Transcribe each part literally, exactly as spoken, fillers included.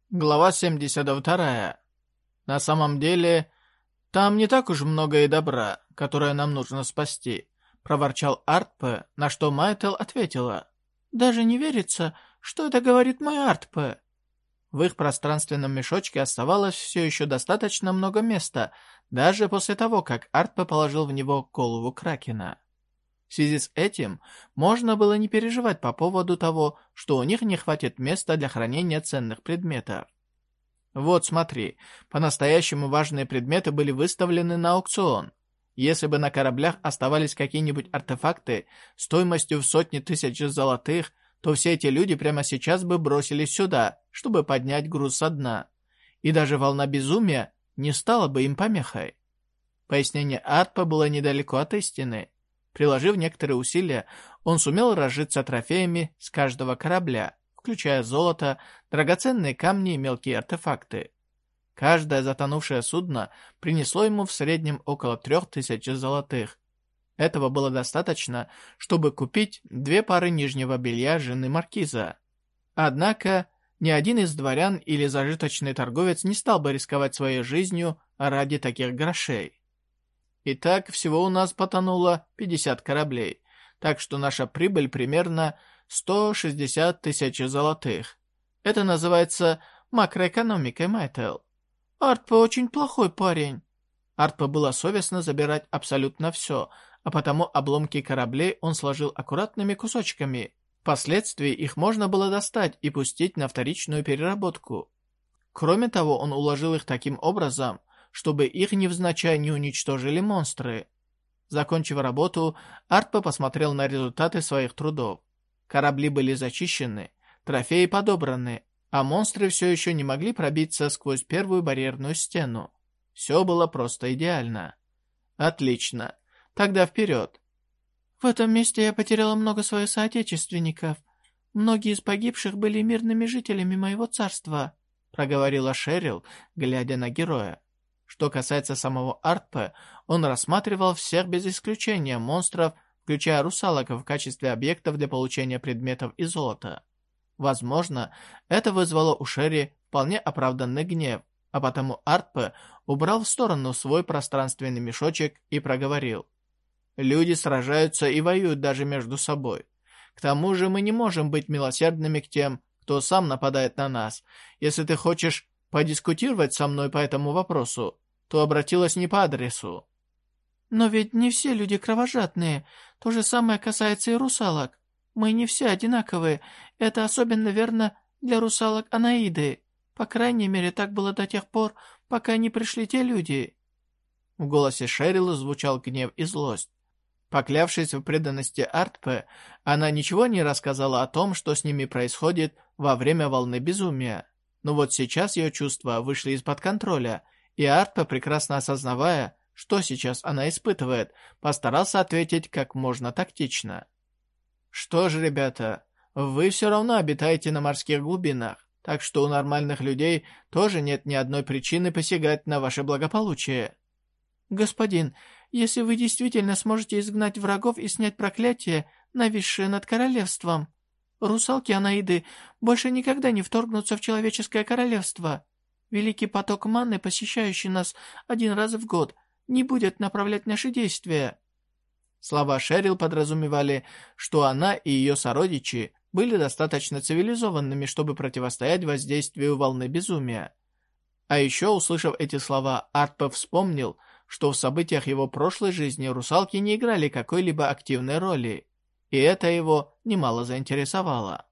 Глава семьдесят два. На самом деле, там не так уж много и добра, которое нам нужно спасти, проворчал Артпе, на что Майтел ответила. Даже не верится, что это говорит мой Артпе. В их пространственном мешочке оставалось все еще достаточно много места, даже после того, как Артпе положил в него голову Кракена. В связи с этим можно было не переживать по поводу того, что у них не хватит места для хранения ценных предметов. Вот смотри, по-настоящему важные предметы были выставлены на аукцион. Если бы на кораблях оставались какие-нибудь артефакты стоимостью в сотни тысяч золотых, то все эти люди прямо сейчас бы бросились сюда, чтобы поднять груз со дна. И даже волна безумия не стала бы им помехой. Пояснение Артпе было недалеко от истины. Приложив некоторые усилия, он сумел разжиться трофеями с каждого корабля, включая золото, драгоценные камни и мелкие артефакты. Каждое затонувшее судно принесло ему в среднем около трех тысяч золотых. Этого было достаточно, чтобы купить две пары нижнего белья жены маркиза. Однако, ни один из дворян или зажиточный торговец не стал бы рисковать своей жизнью ради таких грошей. Итак, всего у нас потонуло пятьдесят кораблей, так что наша прибыль примерно сто шестьдесят тысяч золотых. Это называется макроэкономикой, Майтел. Артпе очень плохой парень. Артпе было совестно забирать абсолютно все, а потому обломки кораблей он сложил аккуратными кусочками. Впоследствии их можно было достать и пустить на вторичную переработку. Кроме того, он уложил их таким образом, чтобы их невзначай не уничтожили монстры. Закончив работу, Артпе посмотрел на результаты своих трудов. Корабли были зачищены, трофеи подобраны, а монстры все еще не могли пробиться сквозь первую барьерную стену. Все было просто идеально. Отлично. Тогда вперед. В этом месте я потеряла много своих соотечественников. Многие из погибших были мирными жителями моего царства, проговорила Шерил, глядя на героя. Что касается самого Артпе, он рассматривал всех без исключения монстров, включая русалок в качестве объектов для получения предметов и золота. Возможно, это вызвало у Шерри вполне оправданный гнев, а потому Артпе убрал в сторону свой пространственный мешочек и проговорил. «Люди сражаются и воюют даже между собой. К тому же мы не можем быть милосердными к тем, кто сам нападает на нас. Если ты хочешь подискутировать со мной по этому вопросу, то обратилась не по адресу». «Но ведь не все люди кровожадные. То же самое касается и русалок. Мы не все одинаковые. Это особенно верно для русалок Анаиды. По крайней мере, так было до тех пор, пока не пришли те люди». В голосе Шерил звучал гнев и злость. Поклявшись в преданности Артпе, она ничего не рассказала о том, что с ними происходит во время волны безумия. Но вот сейчас ее чувства вышли из-под контроля, и Артпе, прекрасно осознавая, что сейчас она испытывает, постарался ответить как можно тактично. «Что ж, ребята, вы все равно обитаете на морских глубинах, так что у нормальных людей тоже нет ни одной причины посягать на ваше благополучие». «Господин, если вы действительно сможете изгнать врагов и снять проклятие, нависшее над королевством, русалки Анаиды больше никогда не вторгнутся в человеческое королевство. Великий поток манны, посещающий нас один раз в год, не будет направлять наши действия». Слова Шерил подразумевали, что она и ее сородичи были достаточно цивилизованными, чтобы противостоять воздействию волны безумия. А еще, услышав эти слова, Артпе вспомнил, что в событиях его прошлой жизни русалки не играли какой-либо активной роли, и это его немало заинтересовало.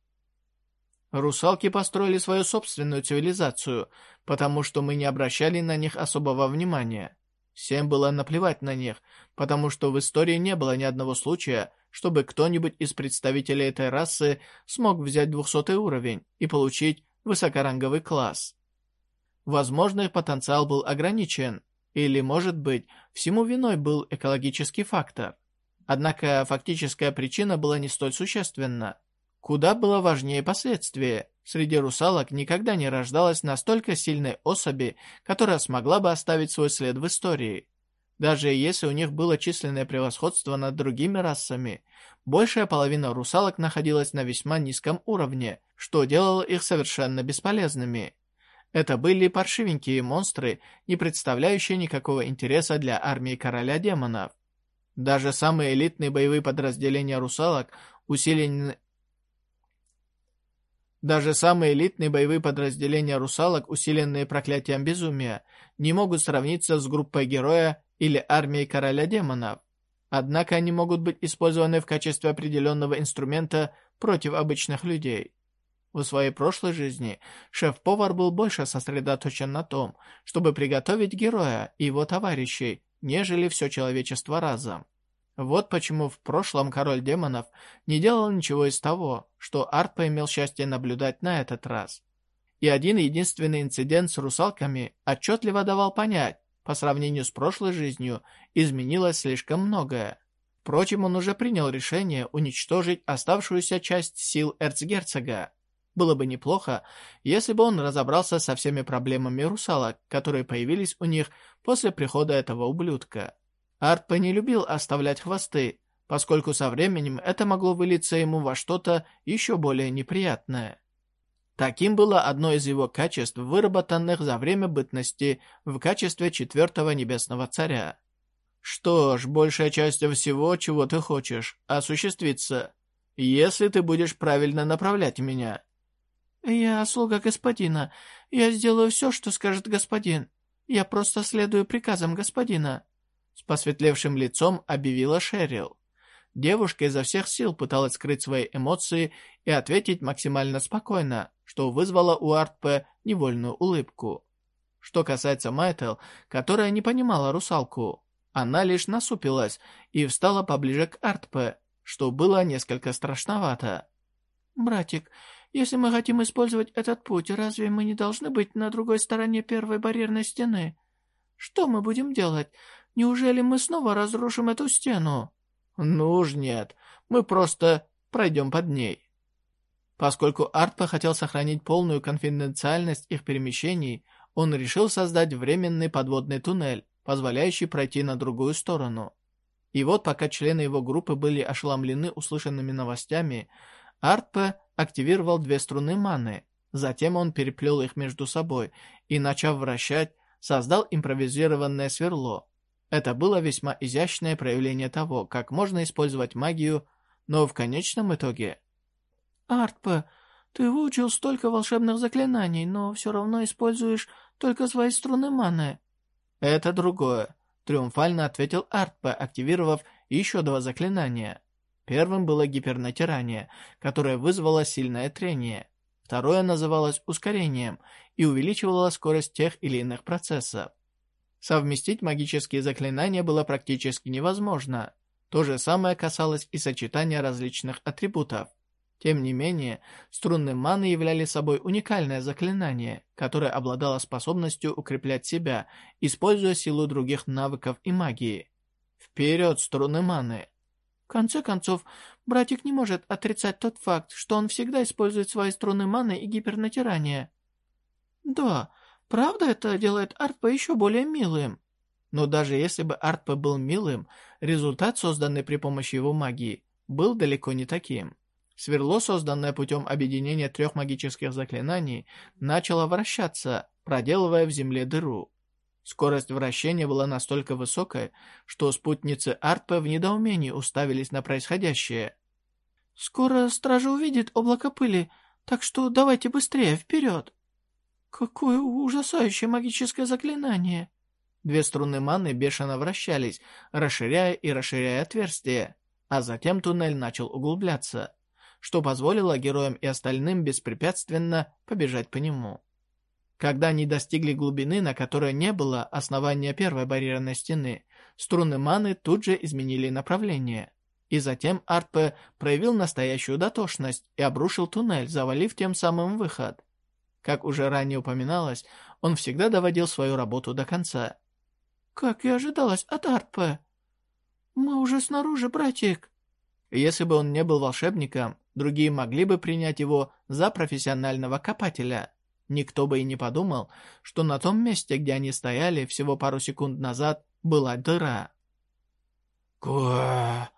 Русалки построили свою собственную цивилизацию, потому что мы не обращали на них особого внимания. Всем было наплевать на них, потому что в истории не было ни одного случая, чтобы кто-нибудь из представителей этой расы смог взять двухсотый уровень и получить высокоранговый класс. Возможно, их потенциал был ограничен, или, может быть, всему виной был экологический фактор. Однако фактическая причина была не столь существенна. Куда было важнее последствия. Среди русалок никогда не рождалось настолько сильной особи, которая смогла бы оставить свой след в истории. Даже если у них было численное превосходство над другими расами, большая половина русалок находилась на весьма низком уровне, что делало их совершенно бесполезными. Это были паршивенькие монстры, не представляющие никакого интереса для армии короля демонов. Даже самые элитные боевые подразделения русалок, усиленные Даже самые элитные боевые подразделения русалок, усиленные проклятием безумия, не могут сравниться с группой героя или армией короля демонов. Однако они могут быть использованы в качестве определенного инструмента против обычных людей. В своей прошлой жизни шеф-повар был больше сосредоточен на том, чтобы приготовить героя и его товарищей, нежели все человечество разом. Вот почему в прошлом король демонов не делал ничего из того, что Артпа имел счастье наблюдать на этот раз. И один единственный инцидент с русалками отчетливо давал понять, по сравнению с прошлой жизнью изменилось слишком многое. Впрочем, он уже принял решение уничтожить оставшуюся часть сил эрцгерцога. Было бы неплохо, если бы он разобрался со всеми проблемами русалок, которые появились у них после прихода этого ублюдка. Артпа не любил оставлять хвосты, поскольку со временем это могло вылиться ему во что-то еще более неприятное. Таким было одно из его качеств, выработанных за время бытности в качестве четвертого небесного царя. Что ж, большая часть всего, чего ты хочешь, осуществится, если ты будешь правильно направлять меня. Я слуга господина. Я сделаю все, что скажет господин. Я просто следую приказам господина. С посветлевшим лицом объявила Шерил. Девушка изо всех сил пыталась скрыть свои эмоции и ответить максимально спокойно, что вызвало у Артпе невольную улыбку. Что касается Майтел, которая не понимала русалку, она лишь насупилась и встала поближе к Артпе, что было несколько страшновато. «Братик, если мы хотим использовать этот путь, разве мы не должны быть на другой стороне первой барьерной стены? Что мы будем делать? Неужели мы снова разрушим эту стену?» «Ну уж нет, мы просто пройдем под ней». Поскольку Артпа хотел сохранить полную конфиденциальность их перемещений, он решил создать временный подводный туннель, позволяющий пройти на другую сторону. И вот пока члены его группы были ошеломлены услышанными новостями, Артпа активировал две струны маны, затем он переплел их между собой и, начав вращать, создал импровизированное сверло. Это было весьма изящное проявление того, как можно использовать магию, но в конечном итоге... «Артпа, ты выучил столько волшебных заклинаний, но все равно используешь только свои струны маны». «Это другое», — триумфально ответил Артпа, активировав еще два заклинания. Первым было гипернатирание, которое вызвало сильное трение. Второе называлось ускорением и увеличивало скорость тех или иных процессов. Совместить магические заклинания было практически невозможно. То же самое касалось и сочетания различных атрибутов. Тем не менее, струны маны являли собой уникальное заклинание, которое обладало способностью укреплять себя, используя силу других навыков и магии. Вперед, струны маны! В конце концов, братик не может отрицать тот факт, что он всегда использует свои струны маны и гипернатирание. Да, правда, это делает Артпа еще более милым. Но даже если бы Артпа был милым, результат, созданный при помощи его магии, был далеко не таким. Сверло, созданное путем объединения трех магических заклинаний, начало вращаться, проделывая в земле дыру. Скорость вращения была настолько высокой, что спутницы Артпа в недоумении уставились на происходящее. «Скоро стража увидит облако пыли, так что давайте быстрее, вперед!» «Какое ужасающее магическое заклинание!» Две струны маны бешено вращались, расширяя и расширяя отверстие, а затем туннель начал углубляться, что позволило героям и остальным беспрепятственно побежать по нему. Когда они достигли глубины, на которой не было основания первой барьерной стены, струны маны тут же изменили направление. И затем Артпе проявил настоящую дотошность и обрушил туннель, завалив тем самым выход. Как уже ранее упоминалось, он всегда доводил свою работу до конца. «Как и ожидалось от Артпе. Мы уже снаружи, братик». Если бы он не был волшебником, другие могли бы принять его за профессионального копателя. Никто бы и не подумал, что на том месте, где они стояли всего пару секунд назад, была дыра. «Ква!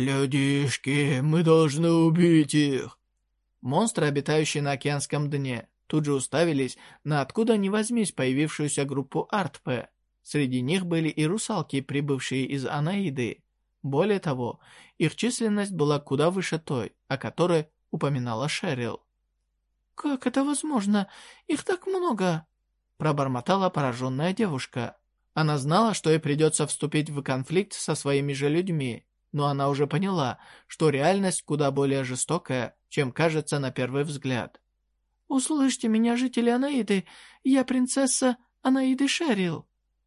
Людишки, мы должны убить их!» Монстры, обитающие на океанском дне, тут же уставились на откуда ни возьмись появившуюся группу Артпе. Среди них были и русалки, прибывшие из Анаиды. Более того, их численность была куда выше той, о которой упоминала Шерил. «Как это возможно? Их так много!» пробормотала пораженная девушка. Она знала, что ей придется вступить в конфликт со своими же людьми, но она уже поняла, что реальность куда более жестокая, чем кажется на первый взгляд. «Услышьте меня, жители Анаиды, я принцесса Анаиды Шерил».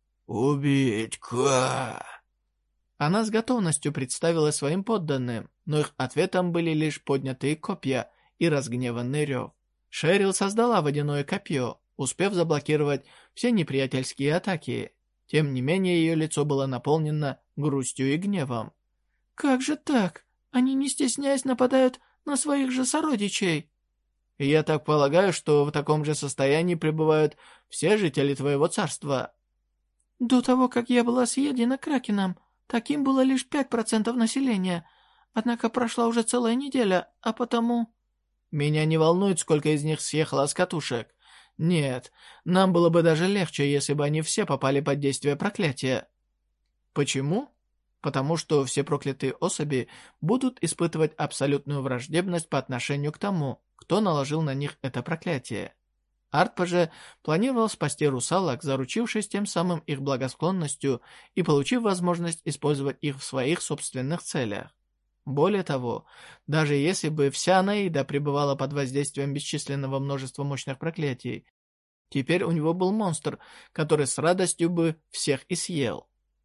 «Убить, Ка!» Она с готовностью представила своим подданным, но их ответом были лишь поднятые копья и разгневанный рев. Шерил создала водяное копье, успев заблокировать все неприятельские атаки. Тем не менее, ее лицо было наполнено грустью и гневом. «Как же так? Они, не стесняясь, нападают на своих же сородичей!» «Я так полагаю, что в таком же состоянии пребывают все жители твоего царства». «До того, как я была съедена Кракеном, таким было лишь пять процентов населения. Однако прошла уже целая неделя, а потому...» «Меня не волнует, сколько из них съехало с катушек. Нет, нам было бы даже легче, если бы они все попали под действие проклятия». «Почему?» «Потому что все проклятые особи будут испытывать абсолютную враждебность по отношению к тому, кто наложил на них это проклятие». Артпе же планировал спасти русалок, заручившись тем самым их благосклонностью и получив возможность использовать их в своих собственных целях. Более того, даже если бы вся Анаида пребывала под воздействием бесчисленного множества мощных проклятий, теперь у него был монстр, который с радостью бы всех и съел.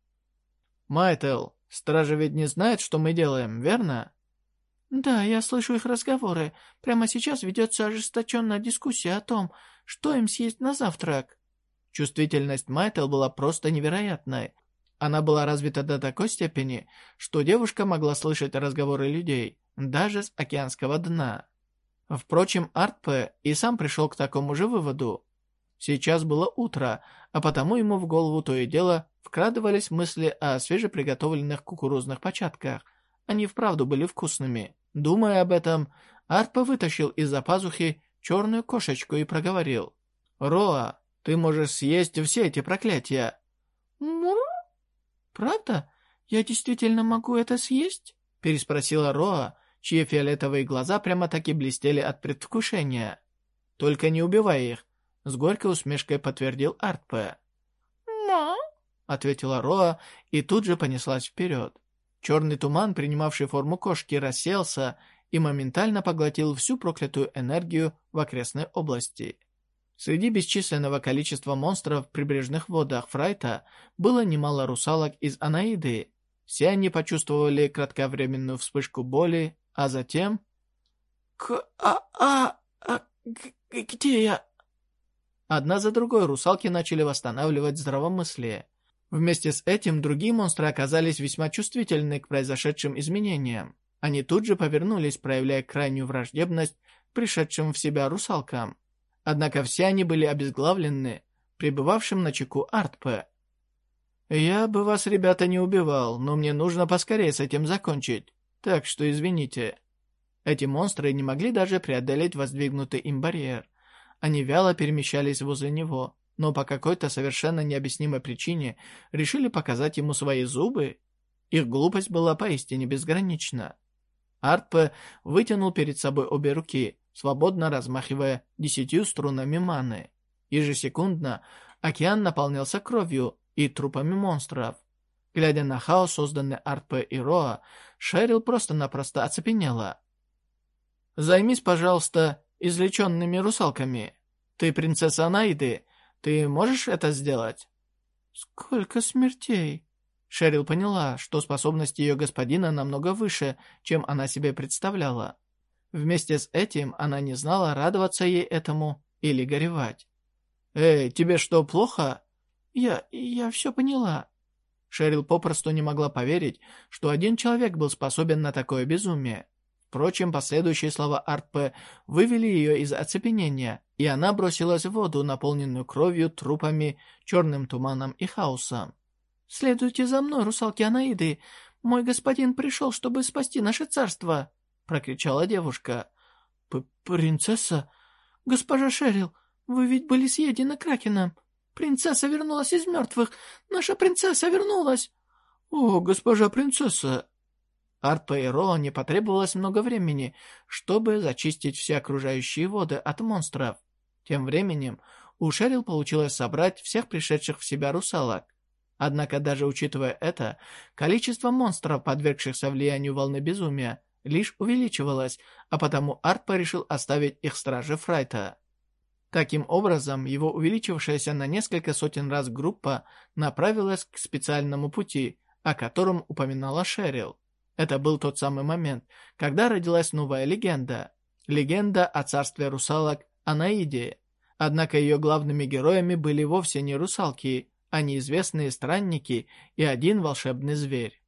«Майтел, стражи ведь не знают, что мы делаем, верно?» «Да, я слышу их разговоры. Прямо сейчас ведется ожесточенная дискуссия о том, что им съесть на завтрак». Чувствительность Майтел была просто невероятной. Она была развита до такой степени, что девушка могла слышать разговоры людей, даже с океанского дна. Впрочем, Артпе и сам пришел к такому же выводу. Сейчас было утро, а потому ему в голову то и дело вкрадывались мысли о свежеприготовленных кукурузных початках. Они вправду были вкусными. Думая об этом, Артпе вытащил из-за пазухи черную кошечку и проговорил. «Роа, ты можешь съесть все эти проклятия». «Мур? Правда? Я действительно могу это съесть?» переспросила Роа, чьи фиолетовые глаза прямо-таки блестели от предвкушения. «Только не убивай их», — с горькой усмешкой подтвердил Артпе. «Да», — ответила Роа и тут же понеслась вперед. Черный туман, принимавший форму кошки, рассеялся и моментально поглотил всю проклятую энергию в окрестной области. Среди бесчисленного количества монстров в прибрежных водах Фрайта было немало русалок из Анаиды. Все они почувствовали кратковременную вспышку боли, а затем... «К-а-а... а, где я?» Одна за другой русалки начали восстанавливать здравомыслие. Вместе с этим другие монстры оказались весьма чувствительны к произошедшим изменениям. Они тут же повернулись, проявляя крайнюю враждебность пришедшим в себя русалкам. Однако все они были обезглавлены пребывавшим на чеку Артпе. «Я бы вас, ребята, не убивал, но мне нужно поскорее с этим закончить, так что извините». Эти монстры не могли даже преодолеть воздвигнутый им барьер. Они вяло перемещались возле него, но по какой-то совершенно необъяснимой причине решили показать ему свои зубы. Их глупость была поистине безгранична. Артпе вытянул перед собой обе руки, свободно размахивая десятью струнами маны. Ежесекундно океан наполнялся кровью и трупами монстров. Глядя на хаос, созданный Артпе и Роа, Шерил просто-напросто оцепенела. «Займись, пожалуйста, извлеченными русалками. Ты принцесса Анаиды. Ты можешь это сделать?» «Сколько смертей!» Шерил поняла, что способности ее господина намного выше, чем она себе представляла. Вместе с этим она не знала, радоваться ей этому или горевать. «Эй, тебе что, плохо?» «Я... я все поняла». Шерил попросту не могла поверить, что один человек был способен на такое безумие. Впрочем, последующие слова Артпе вывели ее из оцепенения, и она бросилась в воду, наполненную кровью, трупами, черным туманом и хаосом. «Следуйте за мной, русалки Анаиды! Мой господин пришел, чтобы спасти наше царство!» — прокричала девушка. П «Принцесса? Госпожа Шерил, вы ведь были съедены Кракеном! Принцесса вернулась из мертвых! Наша принцесса вернулась!» «О, госпожа принцесса!» Артпе и Роа не потребовалось много времени, чтобы зачистить все окружающие воды от монстров. Тем временем у Шерил получилось собрать всех пришедших в себя русалок. Однако даже учитывая это, количество монстров, подвергшихся влиянию волны безумия, лишь увеличивалось, а потому Артпе решил оставить их страже Фрайта. Таким образом, его увеличившаяся на несколько сотен раз группа направилась к специальному пути, о котором упоминала Шерил. Это был тот самый момент, когда родилась новая легенда. Легенда о царстве русалок Анаиде. Однако ее главными героями были вовсе не русалки, а неизвестные странники и один волшебный зверь.